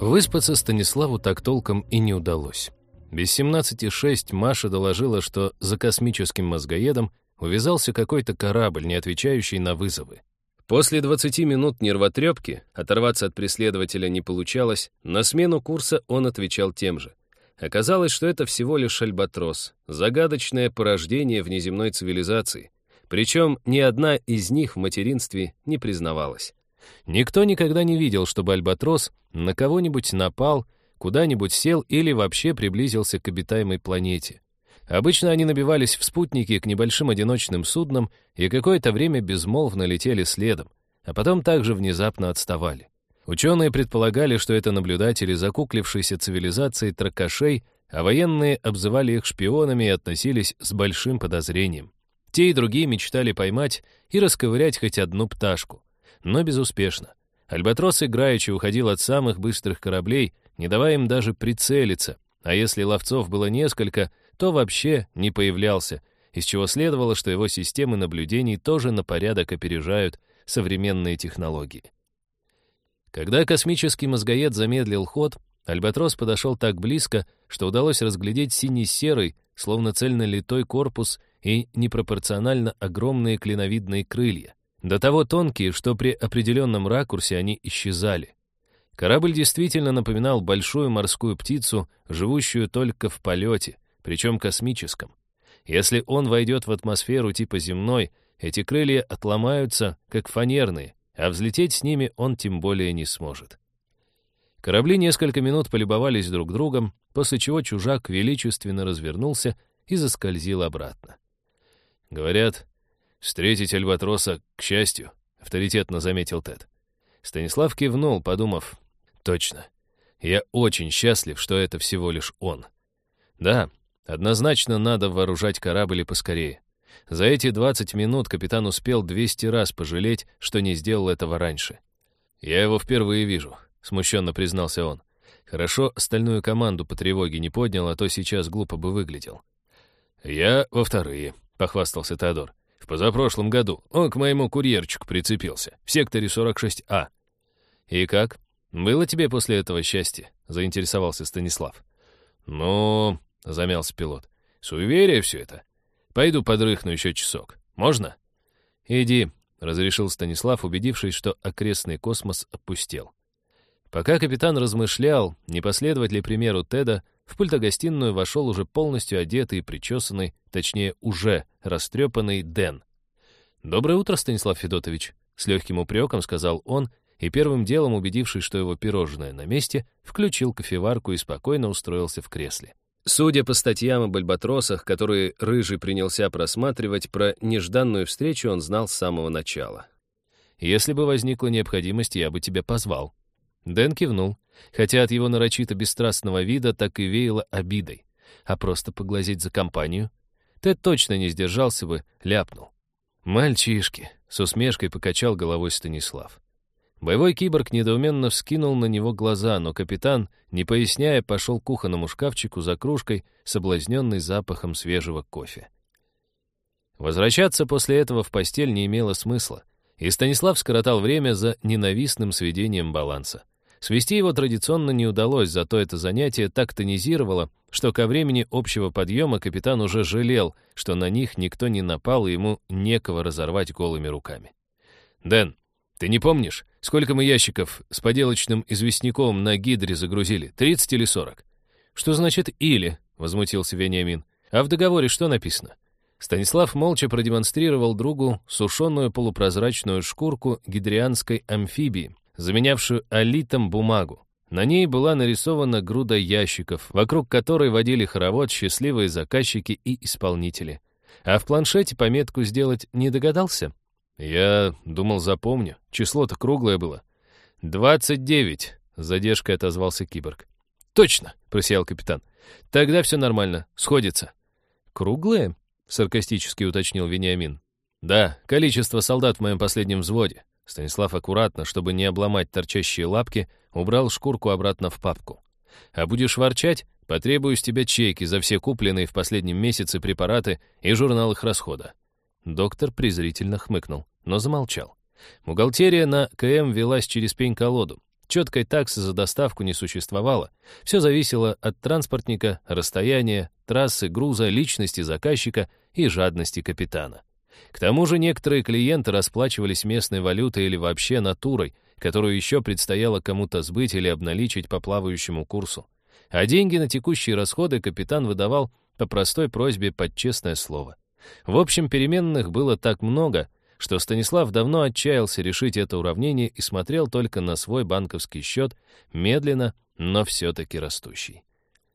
Выспаться Станиславу так толком и не удалось. Без 17:06 Маша доложила, что за космическим мозгоедом увязался какой-то корабль, не отвечающий на вызовы. После 20 минут нервотрепки оторваться от преследователя не получалось, на смену курса он отвечал тем же. Оказалось, что это всего лишь альбатрос, загадочное порождение внеземной цивилизации. Причем ни одна из них в материнстве не признавалась. Никто никогда не видел, чтобы альбатрос на кого-нибудь напал, куда-нибудь сел или вообще приблизился к обитаемой планете. Обычно они набивались в спутники к небольшим одиночным суднам и какое-то время безмолвно летели следом, а потом также внезапно отставали. Ученые предполагали, что это наблюдатели закуклившейся цивилизации тракашей, а военные обзывали их шпионами и относились с большим подозрением. Те и другие мечтали поймать и расковырять хоть одну пташку, но безуспешно. Альбатрос играючи уходил от самых быстрых кораблей, не давая им даже прицелиться, а если ловцов было несколько, то вообще не появлялся, из чего следовало, что его системы наблюдений тоже на порядок опережают современные технологии. Когда космический мозгоед замедлил ход, альбатрос подошел так близко, что удалось разглядеть синий-серый, словно цельнолитой корпус и непропорционально огромные клиновидные крылья, до того тонкие, что при определенном ракурсе они исчезали. Корабль действительно напоминал большую морскую птицу, живущую только в полете, причем космическом. Если он войдет в атмосферу типа земной, эти крылья отломаются, как фанерные, а взлететь с ними он тем более не сможет. Корабли несколько минут полюбовались друг другом, после чего чужак величественно развернулся и заскользил обратно. «Говорят, встретить альбатроса, к счастью», — авторитетно заметил Тед. Станислав кивнул, подумав, «Точно. Я очень счастлив, что это всего лишь он. Да, однозначно надо вооружать корабль и поскорее. За эти 20 минут капитан успел 200 раз пожалеть, что не сделал этого раньше. Я его впервые вижу», — смущенно признался он. «Хорошо, остальную команду по тревоге не поднял, а то сейчас глупо бы выглядел». «Я во вторые», — похвастался Теодор. «В позапрошлом году он к моему курьерчику прицепился, в секторе 46А». «И как? Было тебе после этого счастье?» — заинтересовался Станислав. «Ну...» — замялся пилот. «Суеверие все это. Пойду подрыхну еще часок. Можно?» «Иди», — разрешил Станислав, убедившись, что окрестный космос опустел. Пока капитан размышлял, не последовать ли примеру Теда, в пультогостиную вошел уже полностью одетый и причесанный, точнее, уже растрепанный Дэн. «Доброе утро, Станислав Федотович», — с легким упреком сказал он, и первым делом, убедившись, что его пирожное на месте, включил кофеварку и спокойно устроился в кресле. Судя по статьям об альбатросах, которые Рыжий принялся просматривать, про нежданную встречу он знал с самого начала. «Если бы возникла необходимость, я бы тебя позвал». Дэн кивнул, хотя от его нарочито бесстрастного вида так и веяло обидой. А просто поглазеть за компанию? Тед точно не сдержался бы, ляпнул. «Мальчишки», — с усмешкой покачал головой Станислав. Боевой киборг недоуменно вскинул на него глаза, но капитан, не поясняя, пошел к кухонному шкафчику за кружкой, соблазненной запахом свежего кофе. Возвращаться после этого в постель не имело смысла, и Станислав скоротал время за ненавистным сведением баланса. Свести его традиционно не удалось, зато это занятие так тонизировало, что ко времени общего подъема капитан уже жалел, что на них никто не напал, и ему некого разорвать голыми руками. «Дэн, ты не помнишь, сколько мы ящиков с поделочным известняком на гидре загрузили? 30 или 40? «Что значит «или»?» — возмутился Вениамин. «А в договоре что написано?» Станислав молча продемонстрировал другу сушеную полупрозрачную шкурку гидрианской амфибии, заменявшую олитом бумагу. На ней была нарисована груда ящиков, вокруг которой водили хоровод счастливые заказчики и исполнители. А в планшете пометку сделать не догадался? «Я думал, запомню. Число-то круглое было». 29, — с задержкой отозвался киборг. «Точно!» — просиял капитан. «Тогда все нормально, сходится». «Круглое?» — саркастически уточнил Вениамин. «Да, количество солдат в моем последнем взводе». Станислав аккуратно, чтобы не обломать торчащие лапки, убрал шкурку обратно в папку. «А будешь ворчать, потребую с тебя чеки за все купленные в последнем месяце препараты и журнал их расхода». Доктор презрительно хмыкнул, но замолчал. Бухгалтерия на КМ велась через пень-колоду. Четкой таксы за доставку не существовало. Все зависело от транспортника, расстояния, трассы, груза, личности заказчика и жадности капитана. К тому же некоторые клиенты расплачивались местной валютой или вообще натурой, которую еще предстояло кому-то сбыть или обналичить по плавающему курсу. А деньги на текущие расходы капитан выдавал по простой просьбе под честное слово. В общем, переменных было так много, что Станислав давно отчаялся решить это уравнение и смотрел только на свой банковский счет, медленно, но все-таки растущий.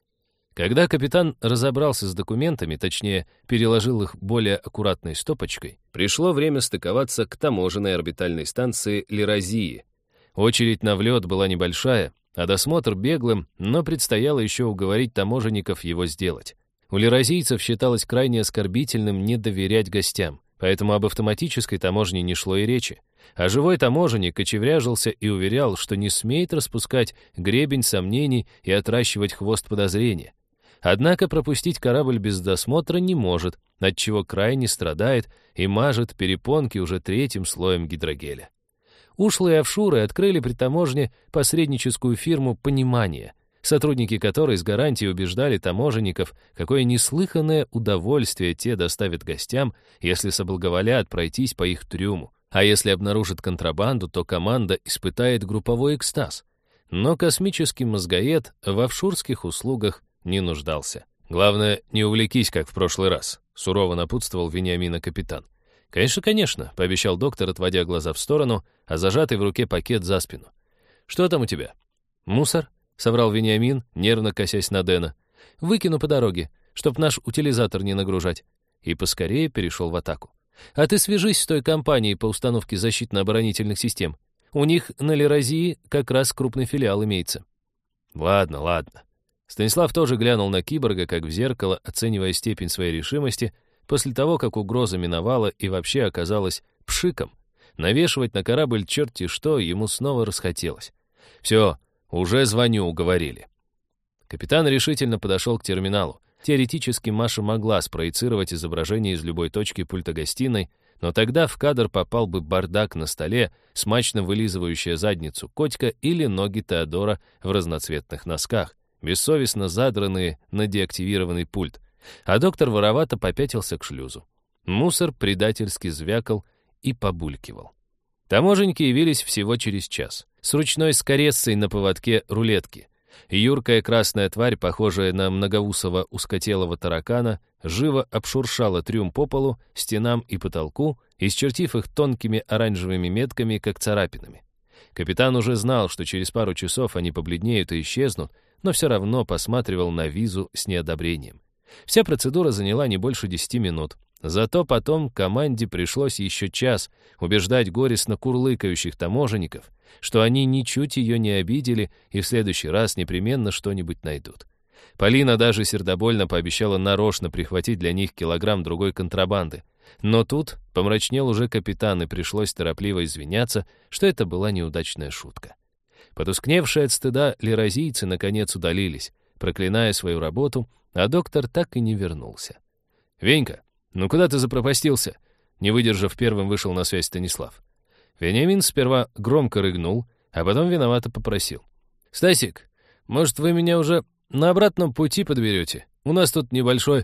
Когда капитан разобрался с документами, точнее, переложил их более аккуратной стопочкой, пришло время стыковаться к таможенной орбитальной станции Лиразии. Очередь на влет была небольшая, а досмотр беглым, но предстояло еще уговорить таможенников его сделать. У лиразийцев считалось крайне оскорбительным не доверять гостям, поэтому об автоматической таможне не шло и речи. А живой таможенник кочевряжился и уверял, что не смеет распускать гребень сомнений и отращивать хвост подозрения. Однако пропустить корабль без досмотра не может, отчего крайне страдает и мажет перепонки уже третьим слоем гидрогеля. Ушлые офшоры открыли при таможне посредническую фирму «Понимание», сотрудники которой с гарантией убеждали таможенников, какое неслыханное удовольствие те доставят гостям, если соблаговолят пройтись по их трюму. А если обнаружат контрабанду, то команда испытает групповой экстаз. Но космический мозгоед в офшорских услугах не нуждался. «Главное, не увлекись, как в прошлый раз», — сурово напутствовал Вениамина капитан. «Конечно, конечно», — пообещал доктор, отводя глаза в сторону, а зажатый в руке пакет за спину. «Что там у тебя?» «Мусор», — соврал Вениамин, нервно косясь на Дэна. «Выкину по дороге, чтоб наш утилизатор не нагружать». И поскорее перешел в атаку. «А ты свяжись с той компанией по установке защитно-оборонительных систем. У них на Лиразии как раз крупный филиал имеется». «Ладно, ладно». Станислав тоже глянул на киборга, как в зеркало, оценивая степень своей решимости, после того, как угроза миновала и вообще оказалась пшиком. Навешивать на корабль черти что ему снова расхотелось. «Все, уже звоню, уговорили». Капитан решительно подошел к терминалу. Теоретически Маша могла спроецировать изображение из любой точки пульта гостиной, но тогда в кадр попал бы бардак на столе, смачно вылизывающая задницу котика или ноги Теодора в разноцветных носках, бессовестно задранные на деактивированный пульт. А доктор воровато попятился к шлюзу. Мусор предательски звякал и побулькивал. Таможенники явились всего через час, с ручной скорессой на поводке рулетки. Юркая красная тварь, похожая на многоусого узкотелого таракана, живо обшуршала трюм по полу, стенам и потолку, исчертив их тонкими оранжевыми метками, как царапинами. Капитан уже знал, что через пару часов они побледнеют и исчезнут, но все равно посматривал на визу с неодобрением. Вся процедура заняла не больше 10 минут. Зато потом команде пришлось еще час убеждать горестно курлыкающих таможенников, что они ничуть ее не обидели и в следующий раз непременно что-нибудь найдут. Полина даже сердобольно пообещала нарочно прихватить для них килограмм другой контрабанды. Но тут помрачнел уже капитан, и пришлось торопливо извиняться, что это была неудачная шутка. Потускневшие от стыда лиразийцы наконец удалились, проклиная свою работу, а доктор так и не вернулся. «Венька, ну куда ты запропастился?» Не выдержав, первым вышел на связь Станислав. Вениамин сперва громко рыгнул, а потом виновато попросил. «Стасик, может, вы меня уже на обратном пути подберете? У нас тут небольшой...»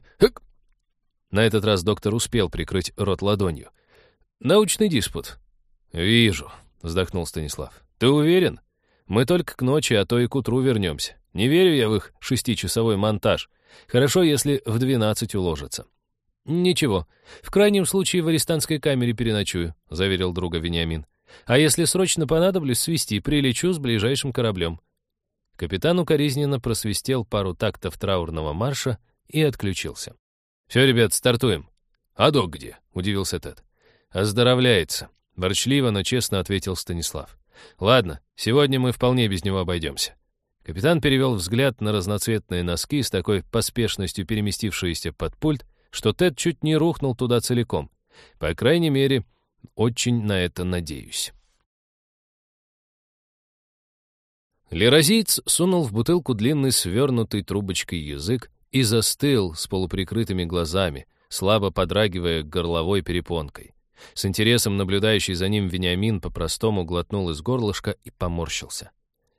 На этот раз доктор успел прикрыть рот ладонью. «Научный диспут». «Вижу», — вздохнул Станислав. «Ты уверен? Мы только к ночи, а то и к утру вернемся. Не верю я в их 6-часовой монтаж. Хорошо, если в 12 уложится». «Ничего, в крайнем случае в арестантской камере переночую», — заверил друга Вениамин. «А если срочно понадоблюсь свести, прилечу с ближайшим кораблем». Капитан укоризненно просвистел пару тактов траурного марша и отключился. «Все, ребят, стартуем». «А док где?» — удивился Тед. «Оздоровляется», — ворчливо, но честно ответил Станислав. «Ладно, сегодня мы вполне без него обойдемся». Капитан перевел взгляд на разноцветные носки с такой поспешностью переместившиеся под пульт, что Тед чуть не рухнул туда целиком. По крайней мере, очень на это надеюсь. Лиразиец сунул в бутылку длинный свернутый трубочкой язык и застыл с полуприкрытыми глазами, слабо подрагивая горловой перепонкой. С интересом наблюдающий за ним Вениамин по-простому глотнул из горлышка и поморщился.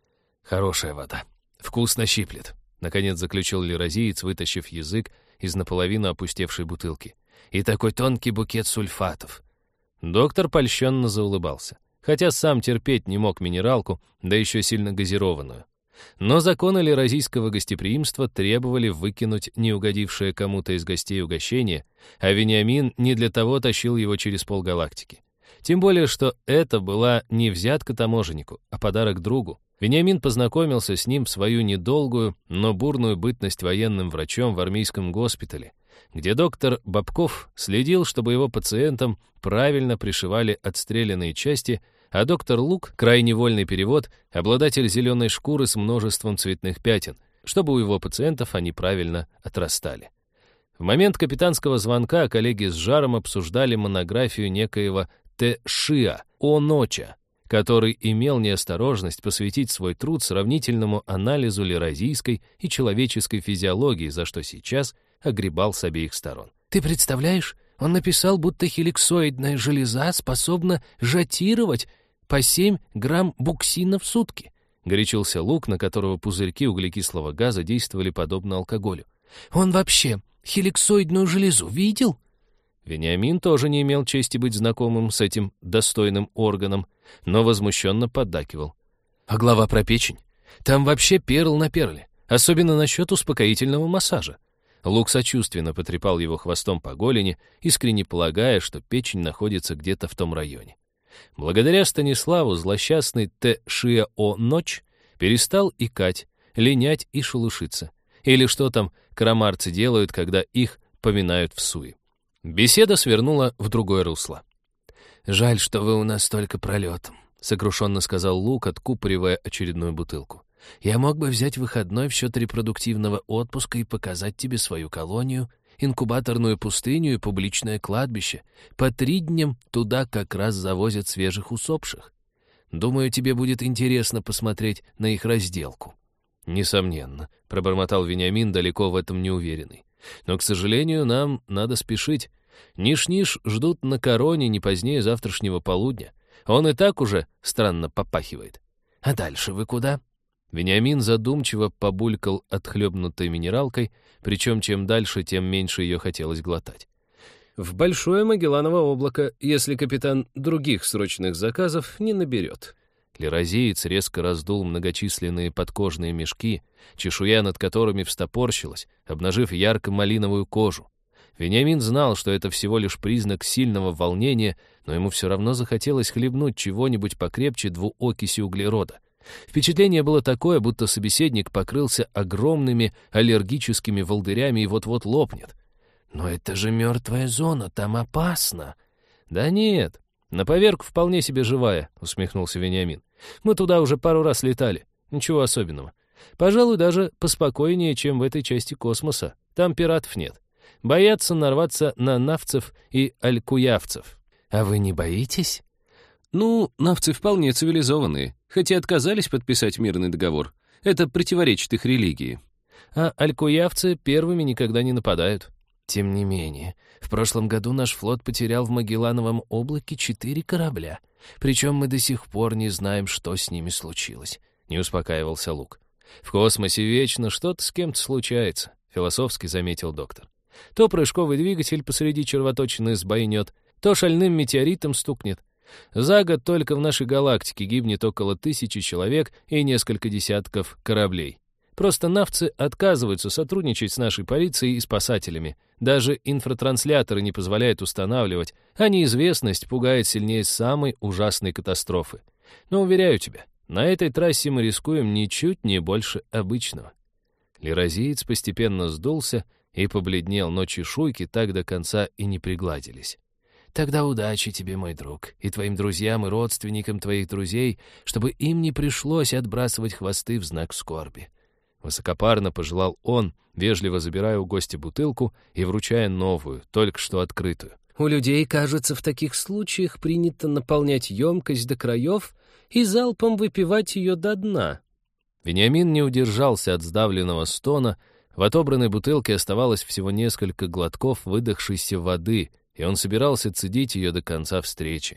Хорошая вода. Вкусно щиплет. Наконец заключил лирозиец, вытащив язык из наполовину опустевшей бутылки. И такой тонкий букет сульфатов. Доктор польщенно заулыбался, хотя сам терпеть не мог минералку, да еще сильно газированную. Но законы лирозийского гостеприимства требовали выкинуть неугодившее кому-то из гостей угощение, а Вениамин не для того тащил его через полгалактики. Тем более, что это была не взятка таможеннику, а подарок другу. Вениамин познакомился с ним в свою недолгую, но бурную бытность военным врачом в армейском госпитале, где доктор Бабков следил, чтобы его пациентам правильно пришивали отстрелянные части, а доктор Лук, крайне вольный перевод, обладатель зеленой шкуры с множеством цветных пятен, чтобы у его пациентов они правильно отрастали. В момент капитанского звонка коллеги с жаром обсуждали монографию некоего Т. Шиа о Ноча, который имел неосторожность посвятить свой труд сравнительному анализу лирозийской и человеческой физиологии, за что сейчас огребал с обеих сторон. «Ты представляешь, он написал, будто хеликсоидная железа способна жатировать по 7 грамм буксина в сутки», — горячился Лук, на которого пузырьки углекислого газа действовали подобно алкоголю. «Он вообще хеликсоидную железу видел?» Вениамин тоже не имел чести быть знакомым с этим достойным органом, но возмущенно поддакивал. «А глава про печень? Там вообще перл на перле, особенно насчет успокоительного массажа». Лук сочувственно потрепал его хвостом по голени, искренне полагая, что печень находится где-то в том районе. Благодаря Станиславу злосчастный Т. Шиа-О Ночь перестал икать, линять и шелушиться. Или что там карамарцы делают, когда их поминают в суе. Беседа свернула в другое русло. «Жаль, что вы у нас только пролетом», — сокрушенно сказал Лук, откупоривая очередную бутылку. «Я мог бы взять выходной в счет репродуктивного отпуска и показать тебе свою колонию, инкубаторную пустыню и публичное кладбище. По 3 дня туда как раз завозят свежих усопших. Думаю, тебе будет интересно посмотреть на их разделку». «Несомненно», — пробормотал Вениамин, далеко в этом не уверенный. «Но, к сожалению, нам надо спешить. Ниш-ниш ждут на короне не позднее завтрашнего полудня. Он и так уже странно попахивает». «А дальше вы куда?» Вениамин задумчиво побулькал отхлебнутой минералкой, причем чем дальше, тем меньше ее хотелось глотать. «В Большое Магелланово облако, если капитан других срочных заказов не наберет». Лирозиец резко раздул многочисленные подкожные мешки, чешуя над которыми встопорщилась, обнажив ярко-малиновую кожу. Вениамин знал, что это всего лишь признак сильного волнения, но ему все равно захотелось хлебнуть чего-нибудь покрепче двуокиси углерода. Впечатление было такое, будто собеседник покрылся огромными аллергическими волдырями и вот-вот лопнет. «Но это же мертвая зона, там опасно». «Да нет, на поверку вполне себе живая», — усмехнулся Вениамин. «Мы туда уже пару раз летали. Ничего особенного. Пожалуй, даже поспокойнее, чем в этой части космоса. Там пиратов нет. Боятся нарваться на навцев и алькуявцев». «А вы не боитесь?» «Ну, навцы вполне цивилизованные, хоть и отказались подписать мирный договор. Это противоречит их религии. А алькуявцы первыми никогда не нападают». «Тем не менее, в прошлом году наш флот потерял в Магеллановом облаке 4 корабля. Причем мы до сих пор не знаем, что с ними случилось», — не успокаивался Лук. «В космосе вечно что-то с кем-то случается», — философски заметил доктор. «То прыжковый двигатель посреди червоточины сбойнет, то шальным метеоритом стукнет. За год только в нашей галактике гибнет около 1000 человек и несколько десятков кораблей. Просто навцы отказываются сотрудничать с нашей полицией и спасателями. Даже инфратрансляторы не позволяют устанавливать, а неизвестность пугает сильнее самой ужасной катастрофы. Но, уверяю тебя, на этой трассе мы рискуем ничуть не больше обычного». Лирозиец постепенно сдулся и побледнел, но чешуйки так до конца и не пригладились. «Тогда удачи тебе, мой друг, и твоим друзьям и родственникам твоих друзей, чтобы им не пришлось отбрасывать хвосты в знак скорби». Высокопарно пожелал он, вежливо забирая у гостя бутылку и вручая новую, только что открытую. «У людей, кажется, в таких случаях принято наполнять емкость до краев и залпом выпивать ее до дна». Вениамин не удержался от сдавленного стона. В отобранной бутылке оставалось всего несколько глотков выдохшейся воды, и он собирался цедить ее до конца встречи.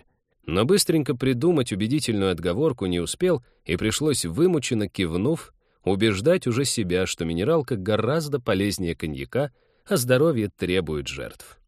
Но быстренько придумать убедительную отговорку не успел, и пришлось, вымученно кивнув, убеждать уже себя, что минералка гораздо полезнее коньяка, а здоровье требует жертв.